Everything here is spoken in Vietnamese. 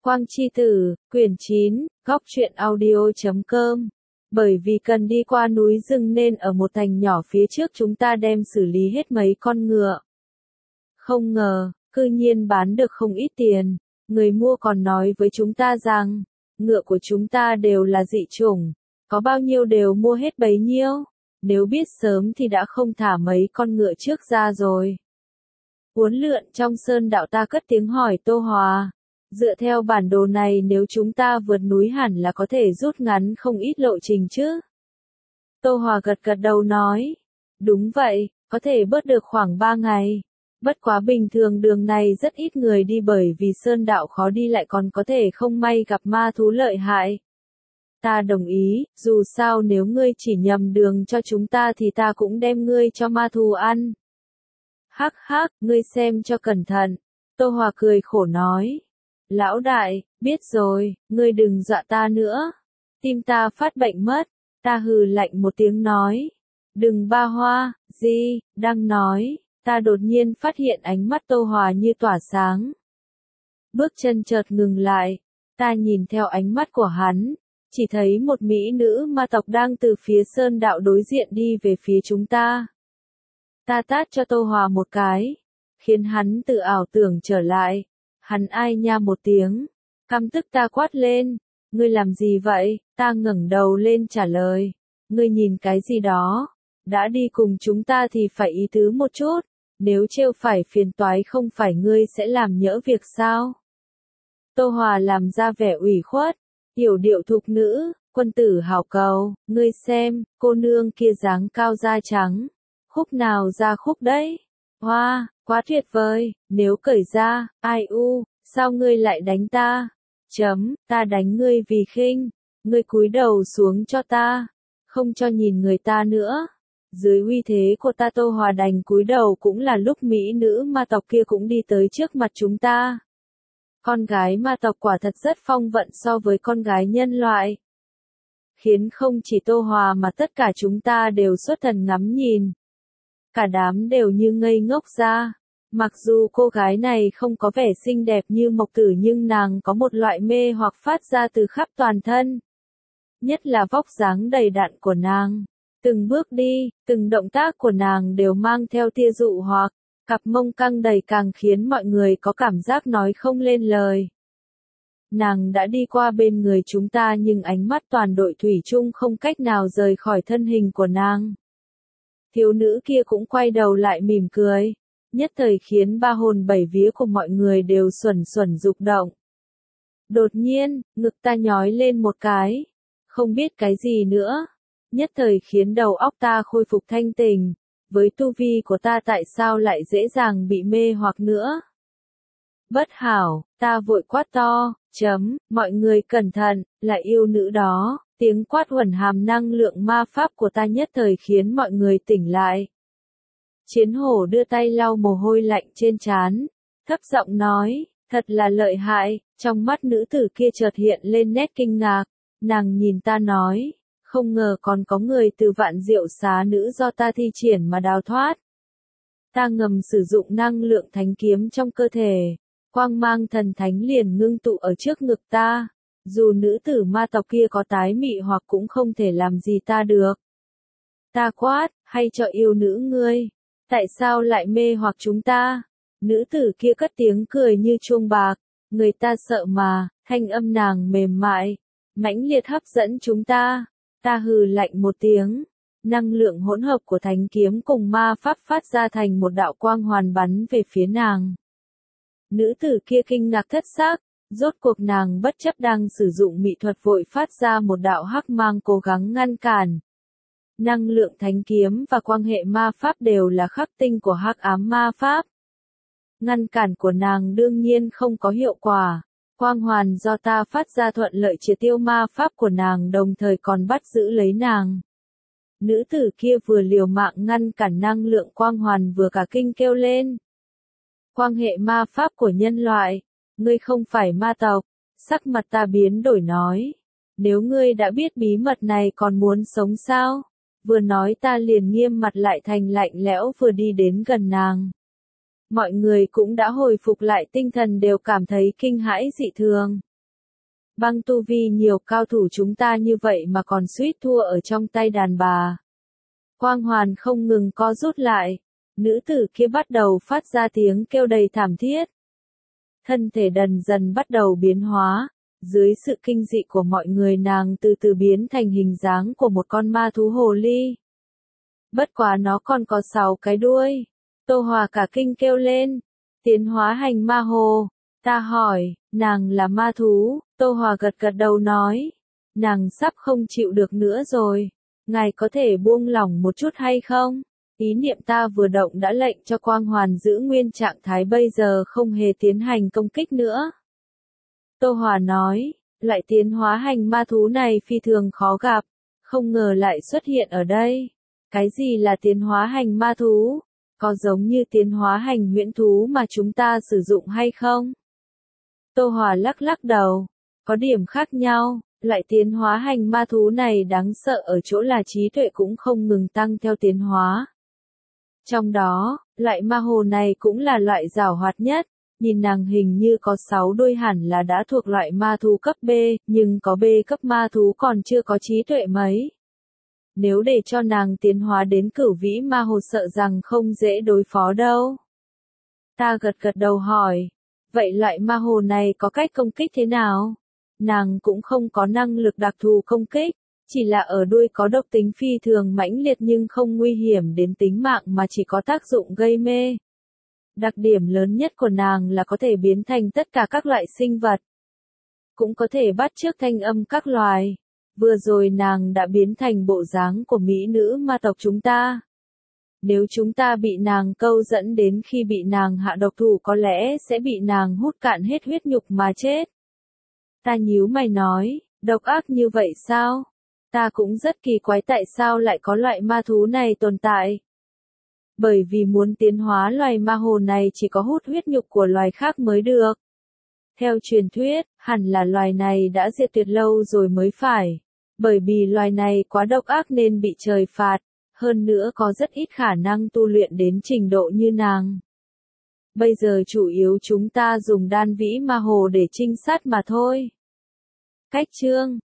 Quang Chi Tử, quyển 9, góc truyện audio.com. Bởi vì cần đi qua núi rừng nên ở một thành nhỏ phía trước chúng ta đem xử lý hết mấy con ngựa. Không ngờ, cư nhiên bán được không ít tiền. Người mua còn nói với chúng ta rằng, ngựa của chúng ta đều là dị chủng, có bao nhiêu đều mua hết bấy nhiêu. Nếu biết sớm thì đã không thả mấy con ngựa trước ra rồi. Uốn lượn trong sơn đạo ta cất tiếng hỏi Tô Hòa. Dựa theo bản đồ này nếu chúng ta vượt núi hẳn là có thể rút ngắn không ít lộ trình chứ. Tô Hòa gật gật đầu nói. Đúng vậy, có thể bớt được khoảng 3 ngày. Bất quá bình thường đường này rất ít người đi bởi vì sơn đạo khó đi lại còn có thể không may gặp ma thú lợi hại. Ta đồng ý, dù sao nếu ngươi chỉ nhầm đường cho chúng ta thì ta cũng đem ngươi cho ma thú ăn. Hắc hắc, ngươi xem cho cẩn thận. Tô Hòa cười khổ nói. Lão đại, biết rồi, ngươi đừng dọa ta nữa. Tim ta phát bệnh mất. Ta hừ lạnh một tiếng nói. Đừng ba hoa, gì, đang nói. Ta đột nhiên phát hiện ánh mắt Tô Hòa như tỏa sáng. Bước chân chợt ngừng lại. Ta nhìn theo ánh mắt của hắn. Chỉ thấy một mỹ nữ ma tộc đang từ phía sơn đạo đối diện đi về phía chúng ta. Ta tát cho Tô Hòa một cái. Khiến hắn tự ảo tưởng trở lại. Hắn ai nha một tiếng. Căm tức ta quát lên. Ngươi làm gì vậy? Ta ngẩng đầu lên trả lời. Ngươi nhìn cái gì đó? Đã đi cùng chúng ta thì phải ý tứ một chút. Nếu trêu phải phiền toái không phải ngươi sẽ làm nhỡ việc sao? Tô Hòa làm ra vẻ ủy khuất. Yểu điệu thục nữ, quân tử hảo cầu. Ngươi xem, cô nương kia dáng cao da trắng. Khúc nào ra khúc đấy? Hoa, quá tuyệt vời, nếu cởi ra, ai u, sao ngươi lại đánh ta? Ta đánh ngươi vì khinh, ngươi cúi đầu xuống cho ta, không cho nhìn người ta nữa. Dưới uy thế của ta Tô Hòa đành cúi đầu cũng là lúc mỹ nữ ma tộc kia cũng đi tới trước mặt chúng ta. Con gái ma tộc quả thật rất phong vận so với con gái nhân loại. Khiến không chỉ Tô Hòa mà tất cả chúng ta đều xuất thần ngắm nhìn. Cả đám đều như ngây ngốc ra. Mặc dù cô gái này không có vẻ xinh đẹp như Mộc Tử nhưng nàng có một loại mê hoặc phát ra từ khắp toàn thân. Nhất là vóc dáng đầy đặn của nàng. Từng bước đi, từng động tác của nàng đều mang theo tia dụ hoặc. Cặp mông căng đầy càng khiến mọi người có cảm giác nói không lên lời. Nàng đã đi qua bên người chúng ta nhưng ánh mắt toàn đội thủy chung không cách nào rời khỏi thân hình của nàng. Thiếu nữ kia cũng quay đầu lại mỉm cười. Nhất thời khiến ba hồn bảy vía của mọi người đều xuẩn xuẩn rục động. Đột nhiên, ngực ta nhói lên một cái. Không biết cái gì nữa. Nhất thời khiến đầu óc ta khôi phục thanh tỉnh. Với tu vi của ta tại sao lại dễ dàng bị mê hoặc nữa? Bất hảo, ta vội quát to, mọi người cẩn thận, là yêu nữ đó. Tiếng quát huẩn hàm năng lượng ma pháp của ta nhất thời khiến mọi người tỉnh lại. Chiến hổ đưa tay lau mồ hôi lạnh trên trán, thấp giọng nói, thật là lợi hại. Trong mắt nữ tử kia chợt hiện lên nét kinh ngạc, nàng nhìn ta nói, không ngờ còn có người từ vạn diệu xá nữ do ta thi triển mà đào thoát. Ta ngầm sử dụng năng lượng thánh kiếm trong cơ thể, quang mang thần thánh liền ngưng tụ ở trước ngực ta. Dù nữ tử ma tộc kia có tái mị hoặc cũng không thể làm gì ta được. Ta quát, hay cho yêu nữ ngươi, tại sao lại mê hoặc chúng ta? Nữ tử kia cất tiếng cười như chuông bạc, người ta sợ mà, thanh âm nàng mềm mại, mãnh liệt hấp dẫn chúng ta. Ta hừ lạnh một tiếng, năng lượng hỗn hợp của thánh kiếm cùng ma pháp phát ra thành một đạo quang hoàn bắn về phía nàng. Nữ tử kia kinh ngạc thất xác. Rốt cuộc nàng bất chấp đang sử dụng mỹ thuật vội phát ra một đạo hắc mang cố gắng ngăn cản. Năng lượng thánh kiếm và quang hệ ma pháp đều là khắc tinh của hắc ám ma pháp. Ngăn cản của nàng đương nhiên không có hiệu quả. Quang hoàn do ta phát ra thuận lợi triệt tiêu ma pháp của nàng đồng thời còn bắt giữ lấy nàng. Nữ tử kia vừa liều mạng ngăn cản năng lượng quang hoàn vừa cả kinh kêu lên. Quang hệ ma pháp của nhân loại. Ngươi không phải ma tộc. Sắc mặt ta biến đổi nói. Nếu ngươi đã biết bí mật này còn muốn sống sao? Vừa nói ta liền nghiêm mặt lại thành lạnh lẽo vừa đi đến gần nàng. Mọi người cũng đã hồi phục lại tinh thần đều cảm thấy kinh hãi dị thường. Băng tu vi nhiều cao thủ chúng ta như vậy mà còn suýt thua ở trong tay đàn bà. Quang hoàn không ngừng co rút lại. Nữ tử kia bắt đầu phát ra tiếng kêu đầy thảm thiết. Thân thể dần dần bắt đầu biến hóa. Dưới sự kinh dị của mọi người nàng từ từ biến thành hình dáng của một con ma thú hồ ly. Bất quá nó còn có 6 cái đuôi. Tô Hòa cả kinh kêu lên. Tiến hóa hành ma hồ. Ta hỏi, nàng là ma thú, Tô Hòa gật gật đầu nói. Nàng sắp không chịu được nữa rồi. Ngài có thể buông lỏng một chút hay không? Ý niệm ta vừa động đã lệnh cho quang hoàn giữ nguyên trạng thái bây giờ không hề tiến hành công kích nữa. Tô Hòa nói, loại tiến hóa hành ma thú này phi thường khó gặp, không ngờ lại xuất hiện ở đây. Cái gì là tiến hóa hành ma thú? Có giống như tiến hóa hành huyễn thú mà chúng ta sử dụng hay không? Tô Hòa lắc lắc đầu, có điểm khác nhau, loại tiến hóa hành ma thú này đáng sợ ở chỗ là trí tuệ cũng không ngừng tăng theo tiến hóa. Trong đó, loại ma hồ này cũng là loại giảo hoạt nhất, nhìn nàng hình như có 6 đuôi hẳn là đã thuộc loại ma thú cấp B, nhưng có B cấp ma thú còn chưa có trí tuệ mấy. Nếu để cho nàng tiến hóa đến cửu vĩ ma hồ sợ rằng không dễ đối phó đâu. Ta gật gật đầu hỏi, vậy loại ma hồ này có cách công kích thế nào? Nàng cũng không có năng lực đặc thù công kích, chỉ là ở đuôi có độc tính phi thường mãnh liệt nhưng không nguy hiểm đến tính mạng mà chỉ có tác dụng gây mê. Đặc điểm lớn nhất của nàng là có thể biến thành tất cả các loại sinh vật. Cũng có thể bắt chước thanh âm các loài. Vừa rồi nàng đã biến thành bộ dáng của mỹ nữ ma tộc chúng ta. Nếu chúng ta bị nàng câu dẫn đến khi bị nàng hạ độc thủ có lẽ sẽ bị nàng hút cạn hết huyết nhục mà chết. Ta nhíu mày nói, độc ác như vậy sao? Ta cũng rất kỳ quái tại sao lại có loại ma thú này tồn tại. Bởi vì muốn tiến hóa loài ma hồ này chỉ có hút huyết nhục của loài khác mới được. Theo truyền thuyết, hẳn là loài này đã diệt tuyệt lâu rồi mới phải. Bởi vì loài này quá độc ác nên bị trời phạt, hơn nữa có rất ít khả năng tu luyện đến trình độ như nàng. Bây giờ chủ yếu chúng ta dùng đan vĩ ma hồ để trinh sát mà thôi. Cách chương